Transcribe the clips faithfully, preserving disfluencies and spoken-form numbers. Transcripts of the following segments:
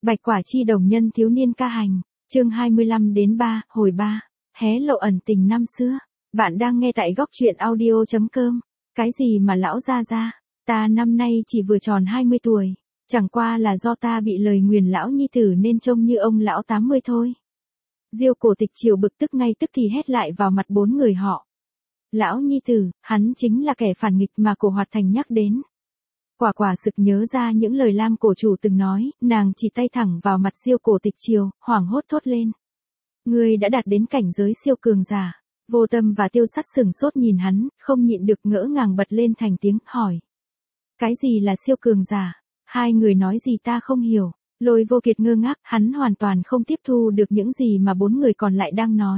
Bạch Quả Chi đồng nhân thiếu niên ca hành, chương hai mươi lăm đến ba, hồi ba, hé lộ ẩn tình năm xưa. Bạn đang nghe tại góc truyện audio chấm com. Cái gì mà lão gia gia, ta năm nay chỉ vừa tròn hai mươi tuổi, chẳng qua là do ta bị lời nguyền lão nhi tử nên trông như ông lão tám mươi thôi. Diêu Cổ Tịch Triều bực tức ngay tức thì hét lại vào mặt bốn người họ. Lão nhi tử, hắn chính là kẻ phản nghịch mà Cổ Hoạt Thành nhắc đến. Quả quả sực nhớ ra những lời Lam cổ chủ từng nói, nàng chỉ tay thẳng vào mặt Diêu Cổ Tịch Triều, hoảng hốt thốt lên. Ngươi đã đạt đến cảnh giới siêu cường giả. Vô Tâm và Tiêu Sắt sửng sốt nhìn hắn, không nhịn được ngỡ ngàng bật lên thành tiếng, hỏi. Cái gì là siêu cường giả? Hai người nói gì ta không hiểu. Lôi Vô Kiệt ngơ ngác, hắn hoàn toàn không tiếp thu được những gì mà bốn người còn lại đang nói.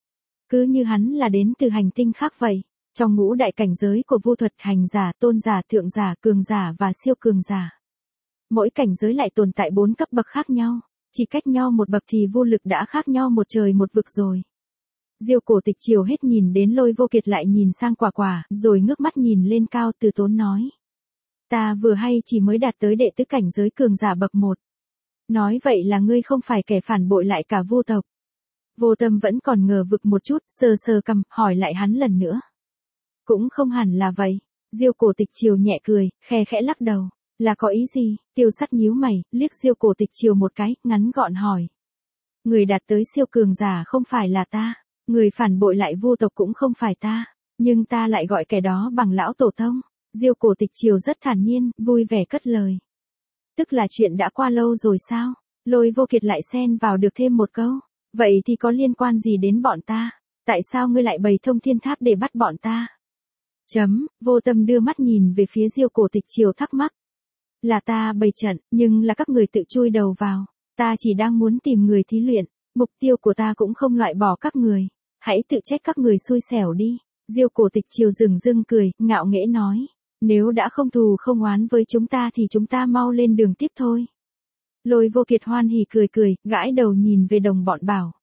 Cứ như hắn là đến từ hành tinh khác vậy. Trong ngũ đại cảnh giới của vô thuật, hành giả, tôn giả, thượng giả, cường giả và siêu cường giả. Mỗi cảnh giới lại tồn tại bốn cấp bậc khác nhau, chỉ cách nhau một bậc thì vô lực đã khác nhau một trời một vực rồi. Diêu Cổ Tịch Triều hết nhìn đến Lôi Vô Kiệt lại nhìn sang Quả Quả, rồi ngước mắt nhìn lên cao từ tốn nói. Ta vừa hay chỉ mới đạt tới đệ tứ cảnh giới cường giả bậc một. Nói vậy là ngươi không phải kẻ phản bội lại cả vô tộc. Vô Tâm vẫn còn ngờ vực một chút, sờ sờ cằm, hỏi lại hắn lần nữa. Cũng không hẳn là vậy. Diêu Cổ Tịch Triều nhẹ cười, khe khẽ lắc đầu. Là có ý gì? Tiêu Sắt nhíu mày, liếc Diêu Cổ Tịch Triều một cái, ngắn gọn hỏi. Người đạt tới siêu cường giả không phải là ta, người phản bội lại vô tộc cũng không phải ta, nhưng ta lại gọi kẻ đó bằng lão tổ tông. Diêu Cổ Tịch Triều rất thản nhiên, vui vẻ cất lời. Tức là chuyện đã qua lâu rồi sao? Lôi Vô Kiệt lại xen vào được thêm một câu. Vậy thì có liên quan gì đến bọn ta? Tại sao ngươi lại bày thông thiên tháp để bắt bọn ta? Chấm, Vô Tâm đưa mắt nhìn về phía Diêu Cổ Tịch Triều thắc mắc. Là ta bày trận, nhưng là các người tự chui đầu vào. Ta chỉ đang muốn tìm người thí luyện, mục tiêu của ta cũng không loại bỏ các người. Hãy tự trách các người xui xẻo đi. Diêu Cổ Tịch Triều dừng dưng cười, ngạo nghễ nói. Nếu đã không thù không oán với chúng ta thì chúng ta mau lên đường tiếp thôi. Lôi Vô Kiệt hoan hỉ cười cười, gãi đầu nhìn về đồng bọn bảo.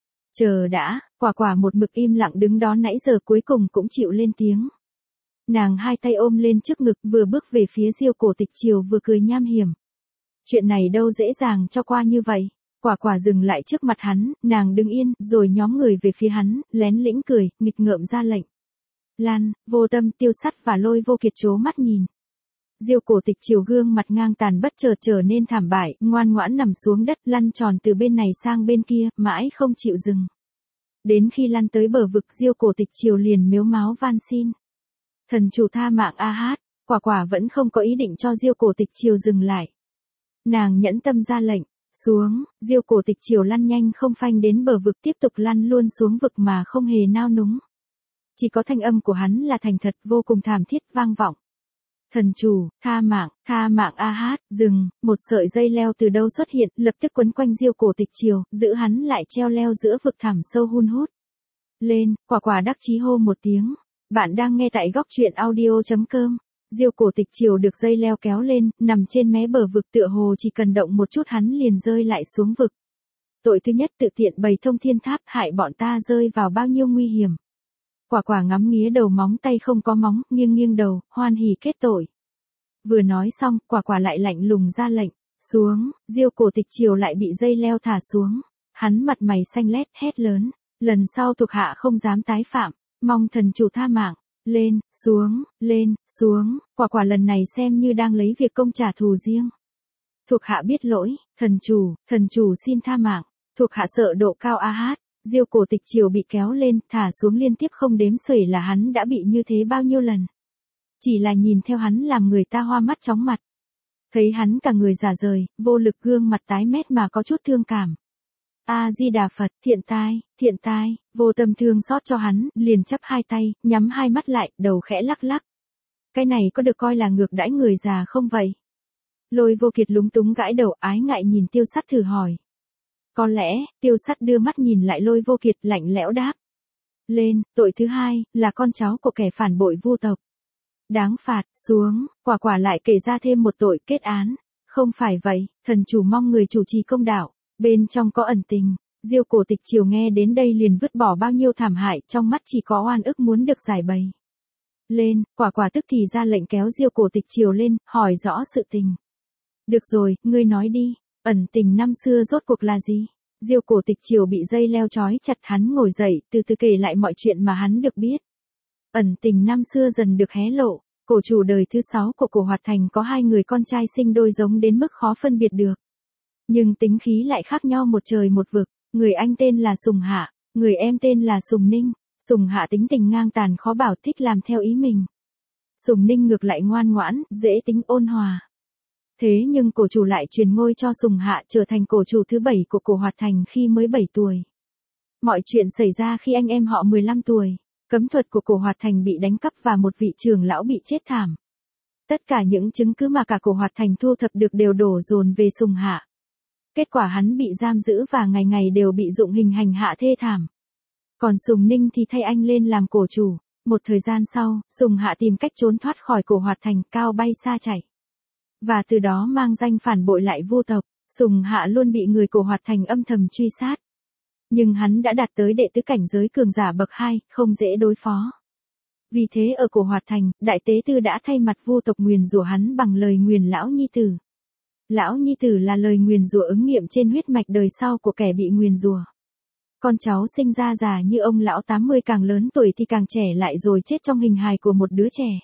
Chờ đã, Quả Quả một mực im lặng đứng đó nãy giờ cuối cùng cũng chịu lên tiếng. Nàng hai tay ôm lên trước ngực vừa bước về phía Diêu Cổ Tịch Triều vừa cười nham hiểm. Chuyện này đâu dễ dàng cho qua như vậy. Quả Quả dừng lại trước mặt hắn, nàng đứng yên, rồi nhóm người về phía hắn, lén lĩnh cười, nghịch ngợm ra lệnh. Lan, Vô Tâm, Tiêu Sắt và Lôi Vô Kiệt trố mắt nhìn. Diêu Cổ Tịch Triều gương mặt ngang tàn bất chợt trở nên thảm bại, ngoan ngoãn nằm xuống đất, lăn tròn từ bên này sang bên kia, mãi không chịu dừng. Đến khi lăn tới bờ vực, Diêu Cổ Tịch Triều liền mếu máo van xin. Thần chủ tha mạng a hát. Quả Quả vẫn không có ý định cho Diêu Cổ Tịch Triều dừng lại. Nàng nhẫn tâm ra lệnh, xuống. Diêu Cổ Tịch Triều lăn nhanh không phanh đến bờ vực, tiếp tục lăn luôn xuống vực mà không hề nao núng. Chỉ có thanh âm của hắn là thành thật vô cùng thảm thiết vang vọng. Thần chủ, tha mạng, tha mạng a hát. Dừng. Một sợi dây leo từ đâu xuất hiện, lập tức quấn quanh Diêu Cổ Tịch Triều, giữ hắn lại treo leo giữa vực thẳm sâu hun hút. Lên. Quả Quả đắc chí hô một tiếng. Bạn đang nghe tại góc truyện audio chấm com. Diêu Cổ Tịch Triều được dây leo kéo lên, nằm trên mé bờ vực, tựa hồ chỉ cần động một chút hắn liền rơi lại xuống vực. Tội thứ nhất, tự tiện bày thông thiên tháp, hại bọn ta rơi vào bao nhiêu nguy hiểm. Quả Quả ngắm nghía đầu móng tay không có móng, nghiêng nghiêng đầu, hoan hỉ kết tội. Vừa nói xong, Quả Quả lại lạnh lùng ra lệnh, xuống. Diêu Cổ Tịch Triều lại bị dây leo thả xuống. Hắn mặt mày xanh lét, hét lớn, lần sau thuộc hạ không dám tái phạm, mong thần chủ tha mạng. Lên, xuống, lên, xuống. Quả Quả lần này xem như đang lấy việc công trả thù riêng. Thuộc hạ biết lỗi, thần chủ, thần chủ xin tha mạng. Thuộc hạ sợ độ cao a hát. Diêu Cổ Tịch Triều bị kéo lên, thả xuống liên tiếp không đếm xuể là hắn đã bị như thế bao nhiêu lần. Chỉ là nhìn theo hắn làm người ta hoa mắt chóng mặt. Thấy hắn cả người rả rời, vô lực, gương mặt tái mét mà có chút thương cảm. A Di Đà Phật, thiện tai, thiện tai. Vô Tâm thương xót cho hắn, liền chắp hai tay, nhắm hai mắt lại, đầu khẽ lắc lắc. Cái này có được coi là ngược đãi người già không vậy? Lôi Vô Kiệt lúng túng gãi đầu, ái ngại nhìn Tiêu Sắt thử hỏi. Có lẽ. Tiêu Sắt đưa mắt nhìn lại Lôi Vô Kiệt, lạnh lẽo đáp. Lên. Tội thứ hai, là con cháu của kẻ phản bội vô tộc. Đáng phạt. Xuống. Quả Quả lại kể ra thêm một tội, kết án. Không phải vậy, thần chủ mong người chủ trì công đạo. Bên trong có ẩn tình. Diêu Cổ Tịch Triều nghe đến đây liền vứt bỏ bao nhiêu thảm hại, trong mắt chỉ có oan ức muốn được giải bày. Lên. Quả Quả tức thì ra lệnh kéo Diêu Cổ Tịch Triều lên, hỏi rõ sự tình. Được rồi, ngươi nói đi. Ẩn tình năm xưa rốt cuộc là gì? Diêu Cổ Tịch Triều bị dây leo trói chặt, hắn ngồi dậy, từ từ kể lại mọi chuyện mà hắn được biết. Ẩn tình năm xưa dần được hé lộ, cổ chủ đời thứ sáu của Cổ Hoạt Thành có hai người con trai sinh đôi giống đến mức khó phân biệt được. Nhưng tính khí lại khác nhau một trời một vực, người anh tên là Sùng Hạ, người em tên là Sùng Ninh. Sùng Hạ tính tình ngang tàn khó bảo, thích làm theo ý mình. Sùng Ninh ngược lại ngoan ngoãn, dễ tính ôn hòa. Thế nhưng cổ chủ lại truyền ngôi cho Sùng Hạ trở thành cổ chủ thứ bảy của Cổ Hoạt Thành khi mới bảy tuổi. Mọi chuyện xảy ra khi anh em họ mười lăm tuổi, cấm thuật của Cổ Hoạt Thành bị đánh cắp và một vị trưởng lão bị chết thảm. Tất cả những chứng cứ mà cả Cổ Hoạt Thành thu thập được đều đổ dồn về Sùng Hạ. Kết quả hắn bị giam giữ và ngày ngày đều bị dụng hình hành hạ thê thảm. Còn Sùng Ninh thì thay anh lên làm cổ chủ. Một thời gian sau, Sùng Hạ tìm cách trốn thoát khỏi Cổ Hoạt Thành, cao bay xa chạy. Và từ đó mang danh phản bội lại Vu tộc, Sùng Hạ luôn bị người Cổ Hoạt Thành âm thầm truy sát. Nhưng hắn đã đạt tới đệ tứ cảnh giới cường giả bậc hai, không dễ đối phó. Vì thế ở Cổ Hoạt Thành, Đại Tế Tư đã thay mặt Vu tộc nguyền rủa hắn bằng lời nguyền Lão Nhi Tử. Lão Nhi Tử là lời nguyền rủa ứng nghiệm trên huyết mạch đời sau của kẻ bị nguyền rủa. Con cháu sinh ra già như ông lão tám mươi càng lớn tuổi thì càng trẻ lại rồi chết trong hình hài của một đứa trẻ.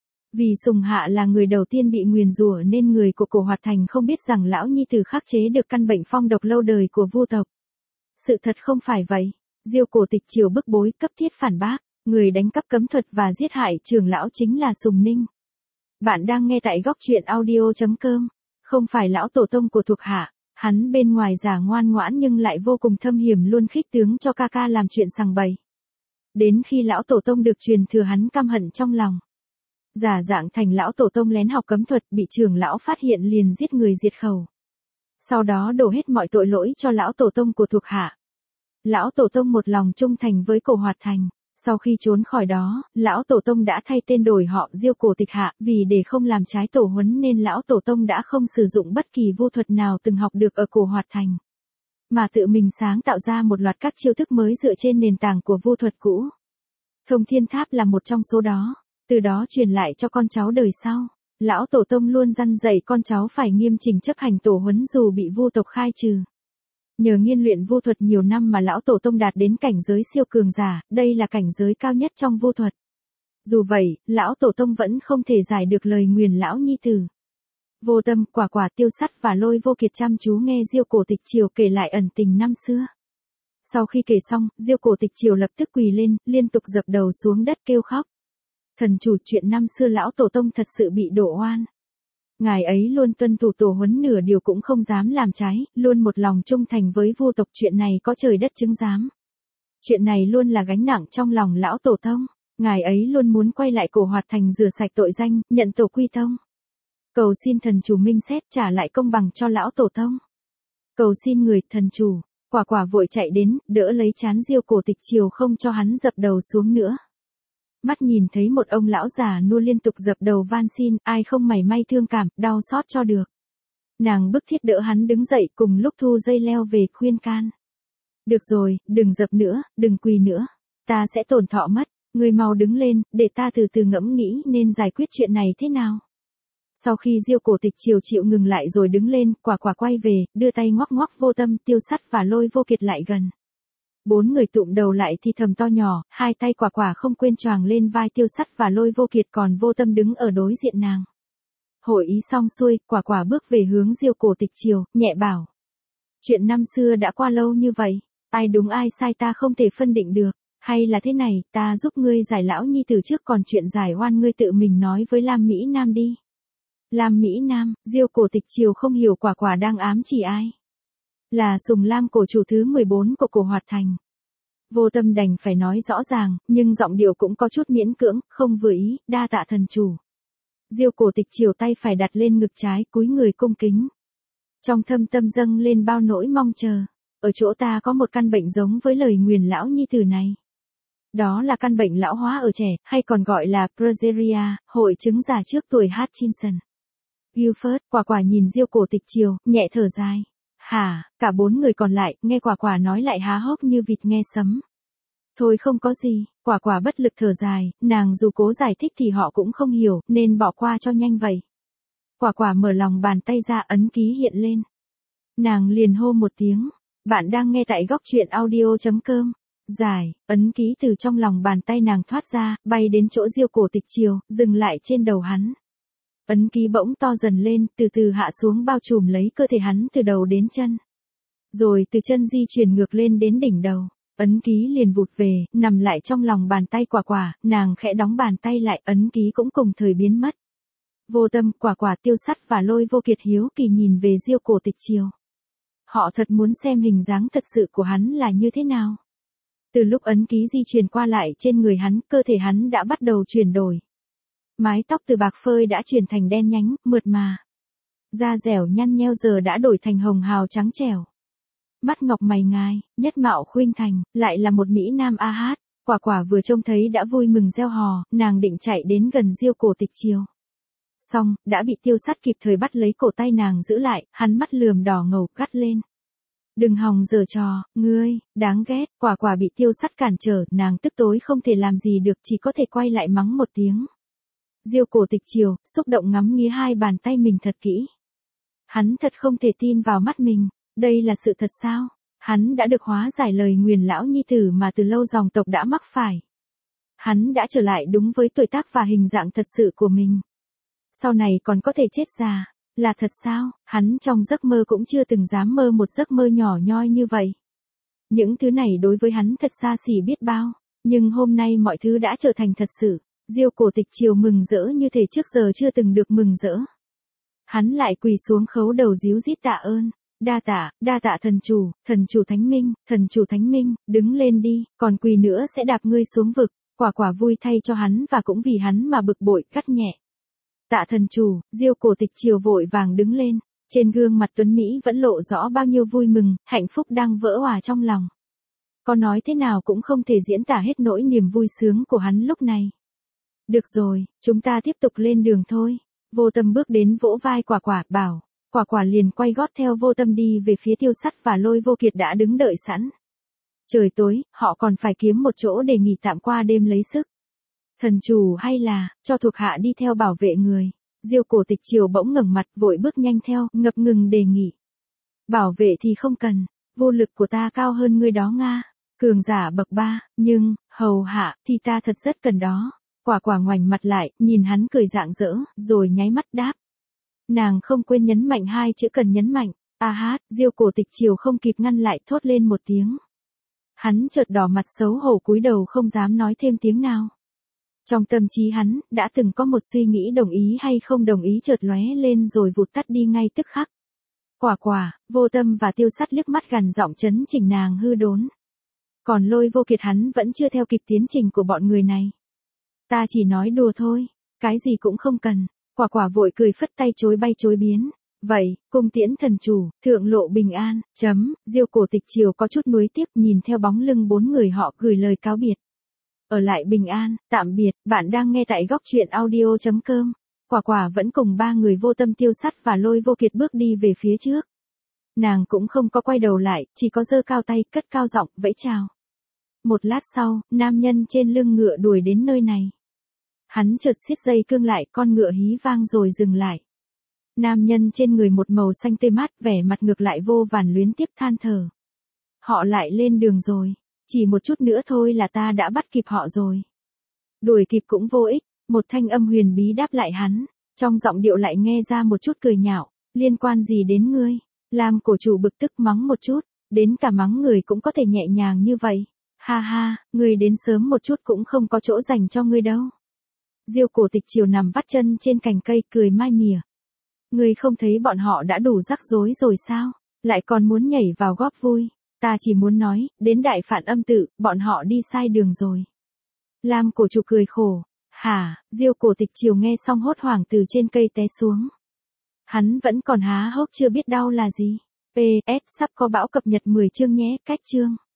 Vì Sùng Hạ là người đầu tiên bị nguyền rủa nên người của Cổ Hoạt Thành không biết rằng Lão Nhi Tử khắc chế được căn bệnh phong độc lâu đời của Vu tộc. Sự thật không phải vậy. Diêu Cổ Tịch Triều bức bối cấp thiết phản bác, người đánh cắp cấm thuật và giết hại trưởng lão chính là Sùng Ninh. Bạn đang nghe tại góc truyện audio chấm com. Không phải lão tổ tông của thuộc hạ, hắn bên ngoài giả ngoan ngoãn nhưng lại vô cùng thâm hiểm, luôn khích tướng cho ca ca làm chuyện sằng bậy. Đến khi lão tổ tông được truyền thừa hắn căm hận trong lòng. Giả dạng thành lão tổ tông lén học cấm thuật, bị trưởng lão phát hiện liền giết người diệt khẩu. Sau đó đổ hết mọi tội lỗi cho lão tổ tông của thuộc hạ. Lão tổ tông một lòng trung thành với Cổ Hoạt Thành. Sau khi trốn khỏi đó, lão tổ tông đã thay tên đổi họ Diêu Cổ Tịch Hạ, vì để không làm trái tổ huấn nên lão tổ tông đã không sử dụng bất kỳ vu thuật nào từng học được ở Cổ Hoạt Thành, mà tự mình sáng tạo ra một loạt các chiêu thức mới dựa trên nền tảng của vu thuật cũ. Thông Thiên Tháp là một trong số đó, từ đó truyền lại cho con cháu đời sau. Lão tổ tông luôn răn dạy con cháu phải nghiêm chỉnh chấp hành tổ huấn dù bị vu tộc khai trừ. Nhờ nghiên luyện vu thuật nhiều năm mà lão tổ tông đạt đến cảnh giới siêu cường giả, đây là cảnh giới cao nhất trong vu thuật. Dù vậy, lão tổ tông vẫn không thể giải được lời nguyền Lão Nhi Tử. Vô Tâm, Quả Quả, Tiêu Sắt và Lôi Vô Kiệt chăm chú nghe Diêu Cổ Tịch Triều kể lại ẩn tình năm xưa. Sau khi kể xong, Diêu Cổ Tịch Triều lập tức quỳ lên, liên tục dập đầu xuống đất kêu khóc. Thần chủ, chuyện năm xưa lão tổ tông thật sự bị đổ oan. Ngài ấy luôn tuân thủ tổ huấn, nửa điều cũng không dám làm trái, luôn một lòng trung thành với Vu tộc, chuyện này có trời đất chứng giám. Chuyện này luôn là gánh nặng trong lòng lão tổ tông, ngài ấy luôn muốn quay lại Cổ Hoạt Thành rửa sạch tội danh, nhận tổ quy tông. Cầu xin thần chủ minh xét trả lại công bằng cho lão tổ tông. Cầu xin người, thần chủ. Quả Quả vội chạy đến, đỡ lấy trán Diêu Cổ Tịch Triều không cho hắn dập đầu xuống nữa. Mắt nhìn thấy một ông lão già nua liên tục dập đầu van xin, ai không mảy may thương cảm, đau xót cho được. Nàng bức thiết đỡ hắn đứng dậy, cùng lúc thu dây leo về khuyên can. Được rồi, đừng dập nữa, đừng quỳ nữa. Ta sẽ tổn thọ mất, ngươi mau đứng lên, để ta từ từ ngẫm nghĩ nên giải quyết chuyện này thế nào. Sau khi Diêu Cổ Tịch Triều chịu ngừng lại rồi đứng lên, Quả Quả quay về, đưa tay ngoắc ngoắc Vô Tâm, Tiêu Sắt và Lôi Vô Kiệt lại gần. Bốn người tụm đầu lại thì thầm to nhỏ, hai tay Quả Quả không quên choàng lên vai Tiêu Sắt và Lôi Vô Kiệt, còn Vô Tâm đứng ở đối diện nàng. Hội ý xong xuôi, Quả Quả bước về hướng Diêu Cổ Tịch Triều, nhẹ bảo. Chuyện năm xưa đã qua lâu như vậy, ai đúng ai sai ta không thể phân định được, hay là thế này, ta giúp ngươi giải Lão Nhi Tử trước, còn chuyện giải oan ngươi tự mình nói với Lam Mỹ Nam đi. Lam Mỹ Nam, Diêu Cổ Tịch Triều không hiểu Quả Quả đang ám chỉ ai. Là Sùng Lam, cổ chủ thứ mười bốn của Cổ Hoạt Thành. Vô Tâm đành phải nói rõ ràng, nhưng giọng điệu cũng có chút miễn cưỡng, không vừa ý, đa tạ thần chủ. Diêu Cổ Tịch Triều tay phải đặt lên ngực trái, cúi người cung kính. Trong thâm tâm dâng lên bao nỗi mong chờ. Ở chỗ ta có một căn bệnh giống với lời nguyền Lão Nhi Tử này. Đó là căn bệnh lão hóa ở trẻ, hay còn gọi là progeria, hội chứng già trước tuổi Hutchinson. Guilford, Quả Quả nhìn Diêu Cổ Tịch Triều, nhẹ thở dài. Hả, cả bốn người còn lại, nghe Quả Quả nói lại há hốc như vịt nghe sấm. Thôi không có gì, Quả Quả bất lực thở dài, nàng dù cố giải thích thì họ cũng không hiểu, nên bỏ qua cho nhanh vậy. Quả Quả mở lòng bàn tay ra, ấn ký hiện lên. Nàng liền hô một tiếng. Bạn đang nghe tại góc truyện audio.com. Giải, ấn ký từ trong lòng bàn tay nàng thoát ra, bay đến chỗ Diêu Cổ Tịch Chiều, dừng lại trên đầu hắn. Ấn ký bỗng to dần lên, từ từ hạ xuống bao trùm lấy cơ thể hắn từ đầu đến chân. Rồi từ chân di chuyển ngược lên đến đỉnh đầu. Ấn ký liền vụt về, nằm lại trong lòng bàn tay Quả Quả, nàng khẽ đóng bàn tay lại, ấn ký cũng cùng thời biến mất. Vô Tâm, Quả Quả, Tiêu Sắt và Lôi Vô Kiệt hiếu kỳ nhìn về Diêu Cổ Tịch Chiều. Họ thật muốn xem hình dáng thật sự của hắn là như thế nào. Từ lúc ấn ký di chuyển qua lại trên người hắn, cơ thể hắn đã bắt đầu chuyển đổi. Mái tóc từ bạc phơi đã chuyển thành đen nhánh, mượt mà. Da dẻo nhăn nheo giờ đã đổi thành hồng hào trắng trẻo. Mắt ngọc mày ngài, nhất mạo khuynh thành, lại là một mỹ nam a hát. Quả Quả vừa trông thấy đã vui mừng reo hò, nàng định chạy đến gần Diêu Cổ Tịch Chiều. Xong, đã bị Tiêu Sắt kịp thời bắt lấy cổ tay nàng giữ lại, hắn mắt lườm đỏ ngầu gắt lên. Đừng hòng giở trò, ngươi, đáng ghét. Quả Quả bị Tiêu Sắt cản trở, nàng tức tối không thể làm gì được, chỉ có thể quay lại mắng một tiếng. Diêu Cổ Tịch Chiều, xúc động ngắm nghía hai bàn tay mình thật kỹ. Hắn thật không thể tin vào mắt mình, đây là sự thật sao? Hắn đã được hóa giải lời nguyền lão nhi tử mà từ lâu dòng tộc đã mắc phải. Hắn đã trở lại đúng với tuổi tác và hình dạng thật sự của mình. Sau này còn có thể chết già, là thật sao? Hắn trong giấc mơ cũng chưa từng dám mơ một giấc mơ nhỏ nhoi như vậy. Những thứ này đối với hắn thật xa xỉ biết bao, nhưng hôm nay mọi thứ đã trở thành thật sự. Diêu Cổ Tịch Chiều mừng rỡ như thể trước giờ chưa từng được mừng rỡ. Hắn lại quỳ xuống khấu đầu díu dít tạ ơn. Đa tạ, đa tạ thần chủ, thần chủ Thánh Minh, thần chủ Thánh Minh, đứng lên đi, còn quỳ nữa sẽ đạp ngươi xuống vực. Quả Quả vui thay cho hắn và cũng vì hắn mà bực bội, cắt nhẹ. Tạ thần chủ. Diêu Cổ Tịch Chiều vội vàng đứng lên, trên gương mặt tuấn Mỹ vẫn lộ rõ bao nhiêu vui mừng, hạnh phúc đang vỡ òa trong lòng. Có nói thế nào cũng không thể diễn tả hết nỗi niềm vui sướng của hắn lúc này. Được rồi, chúng ta tiếp tục lên đường thôi. Vô Tâm bước đến vỗ vai Quả Quả, bảo. Quả Quả liền quay gót theo Vô Tâm đi về phía Tiêu Sắt và Lôi Vô Kiệt đã đứng đợi sẵn. Trời tối, họ còn phải kiếm một chỗ để nghỉ tạm qua đêm lấy sức. Thần chủ hay là, cho thuộc hạ đi theo bảo vệ người. Diêu Cổ Tịch Chiều bỗng ngẩng mặt vội bước nhanh theo, ngập ngừng đề nghị. Bảo vệ thì không cần, vô lực của ta cao hơn ngươi đó Nga. Cường giả bậc ba, nhưng, hầu hạ, thì ta thật rất cần đó. Quả Quả ngoảnh mặt lại, nhìn hắn cười rạng rỡ, rồi nháy mắt đáp. Nàng không quên nhấn mạnh hai chữ cần nhấn mạnh. A hát, Diêu Cổ Tịch Chiều không kịp ngăn lại thốt lên một tiếng. Hắn chợt đỏ mặt xấu hổ cúi đầu không dám nói thêm tiếng nào. Trong tâm trí hắn, đã từng có một suy nghĩ đồng ý hay không đồng ý chợt lóe lên rồi vụt tắt đi ngay tức khắc. Quả Quả, Vô Tâm và Tiêu Sắt liếc mắt gằn giọng chấn chỉnh nàng hư đốn. Còn Lôi Vô Kiệt hắn vẫn chưa theo kịp tiến trình của bọn người này. Ta chỉ nói đùa thôi, cái gì cũng không cần. Quả Quả vội cười phất tay chối bay chối biến. Vậy, cung tiễn thần chủ, thượng lộ bình an, chấm. Diêu Cổ Tịch Chiều có chút nuối tiếc nhìn theo bóng lưng bốn người họ gửi lời cáo biệt. Ở lại bình an, tạm biệt. Bạn đang nghe tại góc truyện audio.com. Quả Quả vẫn cùng ba người Vô Tâm, Tiêu Sắt và Lôi Vô Kiệt bước đi về phía trước. Nàng cũng không có quay đầu lại, chỉ có giơ cao tay, cất cao giọng, vẫy chào. Một lát sau, nam nhân trên lưng ngựa đuổi đến nơi này. Hắn chợt siết dây cương lại, con ngựa hí vang rồi dừng lại. Nam nhân trên người một màu xanh tươi mát, vẻ mặt ngược lại vô vàn luyến tiếc than thở. Họ lại lên đường rồi, chỉ một chút nữa thôi là ta đã bắt kịp họ rồi. Đuổi kịp cũng vô ích, một thanh âm huyền bí đáp lại hắn, trong giọng điệu lại nghe ra một chút cười nhạo, liên quan gì đến ngươi? Lam cổ chủ bực tức mắng một chút, đến cả mắng người cũng có thể nhẹ nhàng như vậy. Ha ha, ngươi đến sớm một chút cũng không có chỗ dành cho ngươi đâu. Diêu Cổ Tịch Chiều nằm vắt chân trên cành cây cười mai mỉa. Ngươi không thấy bọn họ đã đủ rắc rối rồi sao? Lại còn muốn nhảy vào góp vui. Ta chỉ muốn nói, đến Đại Phản Âm Tự, bọn họ đi sai đường rồi. Lam cổ chủ cười khổ. Hả? Diêu Cổ Tịch Chiều nghe xong hốt hoảng từ trên cây té xuống. Hắn vẫn còn há hốc chưa biết đau là gì. pê ét sắp có bão cập nhật mười chương nhé, cách chương.